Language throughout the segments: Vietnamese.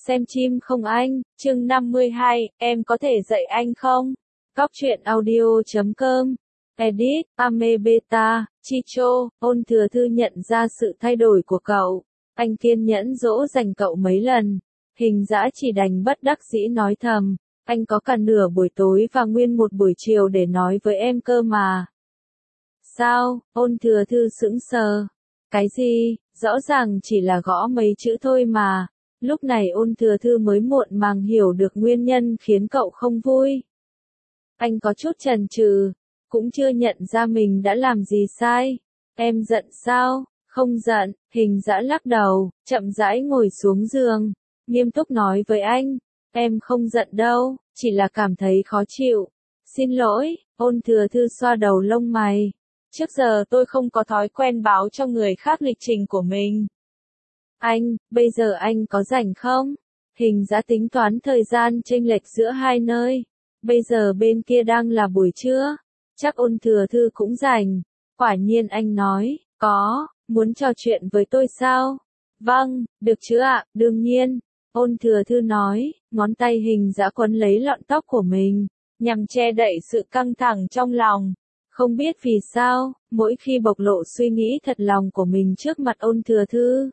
Xem chim không anh, chương 52, em có thể dạy anh không? Góc truyện audio.com. Edit, Amebeta, Chicho, Ôn Thừa Thư nhận ra sự thay đổi của cậu. Anh kiên nhẫn dỗ dành cậu mấy lần. Hình dã chỉ đành bất đắc dĩ nói thầm. Anh có cả nửa buổi tối và nguyên một buổi chiều để nói với em cơ mà. Sao? Ôn Thừa Thư sững sờ. Cái gì? Rõ ràng chỉ là gõ mấy chữ thôi mà. Lúc này Ôn Thừa Thư mới muộn màng hiểu được nguyên nhân khiến cậu không vui. Anh có chút chần chừ, cũng chưa nhận ra mình đã làm gì sai. Em giận sao? Không giận, Hình dã lắc đầu, chậm rãi ngồi xuống giường, nghiêm túc nói với anh. Em không giận đâu, chỉ là cảm thấy khó chịu. Xin lỗi, Ôn Thừa Thư xoa đầu lông mày. Trước giờ tôi không có thói quen báo cho người khác lịch trình của mình. Anh, bây giờ anh có rảnh không? Hình dã tính toán thời gian chênh lệch giữa hai nơi. Bây giờ bên kia đang là buổi trưa. Chắc Ôn Thừa Thư cũng rảnh. Quả nhiên anh nói, có, muốn trò chuyện với tôi sao? Vâng, được chứ ạ, đương nhiên. Ôn Thừa Thư nói, ngón tay Hình dã quấn lấy lọn tóc của mình, nhằm che đậy sự căng thẳng trong lòng. Không biết vì sao, mỗi khi bộc lộ suy nghĩ thật lòng của mình trước mặt Ôn Thừa Thư,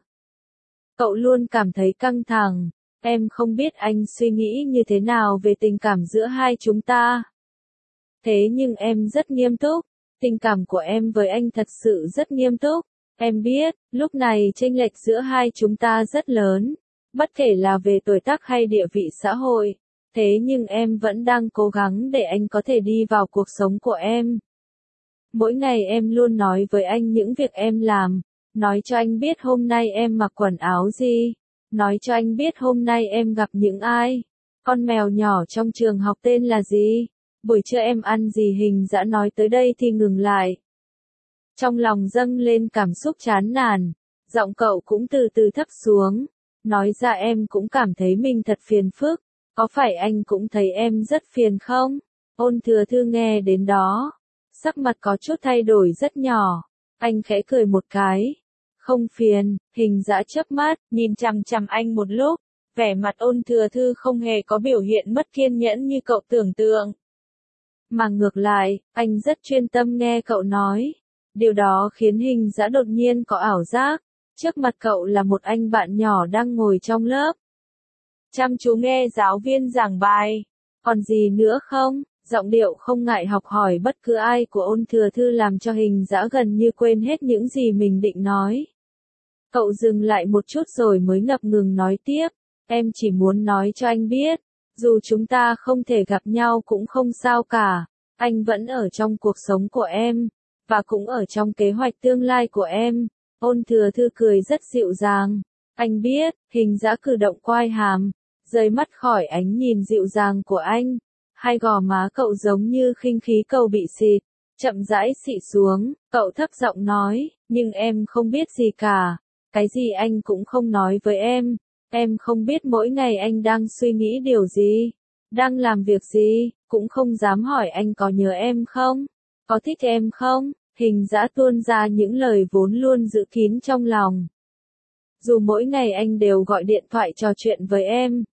cậu luôn cảm thấy căng thẳng. Em không biết anh suy nghĩ như thế nào về tình cảm giữa hai chúng ta. Thế nhưng em rất nghiêm túc. Tình cảm của em với anh thật sự rất nghiêm túc. Em biết, lúc này chênh lệch giữa hai chúng ta rất lớn. Bất kể là về tuổi tác hay địa vị xã hội. Thế nhưng em vẫn đang cố gắng để anh có thể đi vào cuộc sống của em. Mỗi ngày em luôn nói với anh những việc em làm. Nói cho anh biết hôm nay em mặc quần áo gì. Nói cho anh biết hôm nay em gặp những ai. Con mèo nhỏ trong trường học tên là gì? Buổi trưa em ăn gì? Hình dã nói tới đây thì ngừng lại. Trong lòng dâng lên cảm xúc chán nản. Giọng cậu cũng từ từ thấp xuống. Nói ra em cũng cảm thấy mình thật phiền phức. Có phải anh cũng thấy em rất phiền không? Ôn Thừa Thư nghe đến đó. Sắc mặt có chút thay đổi rất nhỏ. Anh khẽ cười một cái. Không phiền. Hình dã chớp mắt, nhìn chằm chằm anh một lúc. Vẻ mặt Ôn Thừa Thư không hề có biểu hiện mất kiên nhẫn như cậu tưởng tượng. Mà ngược lại, anh rất chuyên tâm nghe cậu nói. Điều đó khiến Hình dã đột nhiên có ảo giác. Trước mặt cậu là một anh bạn nhỏ đang ngồi trong lớp. Chăm chú nghe giáo viên giảng bài. Còn gì nữa không? Giọng điệu không ngại học hỏi bất cứ ai của Ôn Thừa Thư làm cho Hình dã gần như quên hết những gì mình định nói. Cậu dừng lại một chút rồi mới ngập ngừng nói tiếp. Em chỉ muốn nói cho anh biết. Dù chúng ta không thể gặp nhau cũng không sao cả. Anh vẫn ở trong cuộc sống của em. Và cũng ở trong kế hoạch tương lai của em. Ôn Thừa Thư cười rất dịu dàng. Anh biết. Hình dã cử động quai hàm. Rời mắt khỏi ánh nhìn dịu dàng của anh. Hai gò má cậu giống như khinh khí cầu bị xịt. Chậm rãi xị xuống. Cậu thấp giọng nói. Nhưng em không biết gì cả. Cái gì anh cũng không nói với em. Em không biết mỗi ngày anh đang suy nghĩ điều gì. Đang làm việc gì. Cũng không dám hỏi anh có nhớ em không. Có thích em không. Hình dã tuôn ra những lời vốn luôn giữ kín trong lòng. Dù mỗi ngày anh đều gọi điện thoại trò chuyện với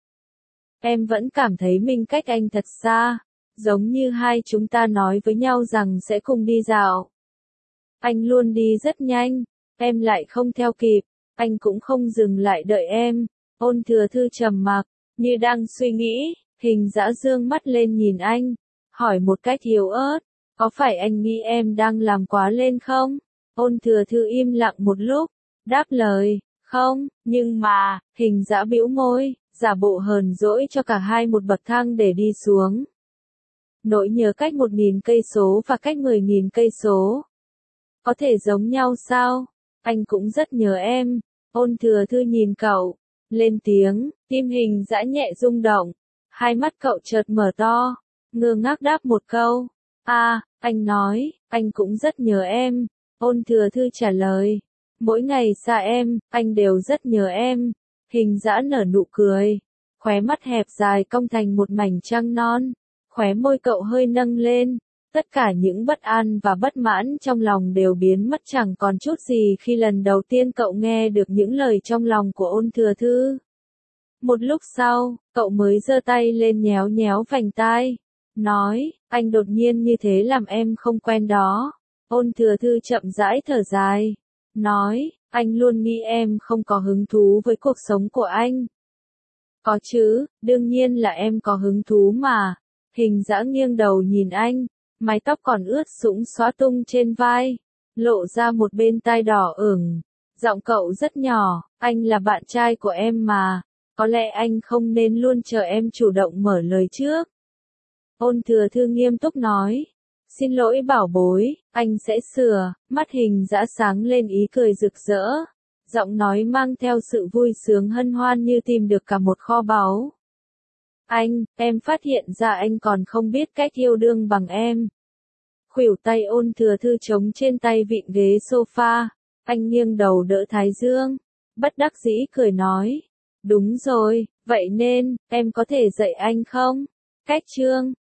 em vẫn cảm thấy mình cách anh thật xa. Giống như hai chúng ta nói với nhau rằng sẽ cùng đi dạo. Anh luôn đi rất nhanh. Em lại không theo kịp. Anh cũng không dừng lại đợi em. Ôn Thừa Thư trầm mặc, như đang suy nghĩ. Hình dã dương mắt lên nhìn anh. Hỏi một cách yếu ớt. Có phải anh nghĩ em đang làm quá lên không? Ôn Thừa Thư im lặng một lúc. Đáp lời. Không, nhưng mà. Hình dã bĩu môi. Giả bộ hờn dỗi cho cả hai một bậc thang để đi xuống. Nỗi nhớ cách 1000 cây số và cách 10.000 cây số. Có thể giống nhau sao? Anh cũng rất nhớ em. Ôn Thừa Thư nhìn cậu. Lên tiếng, tim Hình dã nhẹ rung động. Hai mắt cậu chợt mở to. Ngơ ngác đáp một câu. Anh nói, anh cũng rất nhớ em. Ôn Thừa Thư trả lời. Mỗi ngày xa em, anh đều rất nhớ em. Hình dã nở nụ cười. Khóe mắt hẹp dài cong thành một mảnh trăng non. Khóe môi cậu hơi nâng lên. Tất cả những bất an và bất mãn trong lòng đều biến mất chẳng còn chút gì khi lần đầu tiên cậu nghe được những lời trong lòng của Ôn Thừa Thư. Một lúc sau, cậu mới giơ tay lên nhéo nhéo vành tai. Nói, anh đột nhiên như thế làm em không quen đó. Ôn Thừa Thư chậm rãi thở dài. Nói, anh luôn nghĩ em không có hứng thú với cuộc sống của anh. Có chứ, đương nhiên là em có hứng thú mà. Hình Dã nghiêng đầu nhìn anh, mái tóc còn ướt sũng xõa tung trên vai, lộ ra một bên tai đỏ ửng. Giọng cậu rất nhỏ, anh là bạn trai của em mà, có lẽ anh không nên luôn chờ em chủ động mở lời trước. Ôn Thừa Thư nghiêm túc nói, xin lỗi bảo bối, anh sẽ sửa. Mắt Hình Dã sáng lên ý cười rực rỡ, giọng nói mang theo sự vui sướng hân hoan như tìm được cả một kho báu. Anh, em phát hiện ra anh còn không biết cách yêu đương bằng em. Khuỷu tay Ôn Thừa Thư chống trên tay vịn ghế sofa, anh nghiêng đầu đỡ thái dương, bất đắc dĩ cười nói, đúng rồi, vậy nên, em có thể dạy anh không? Cách chương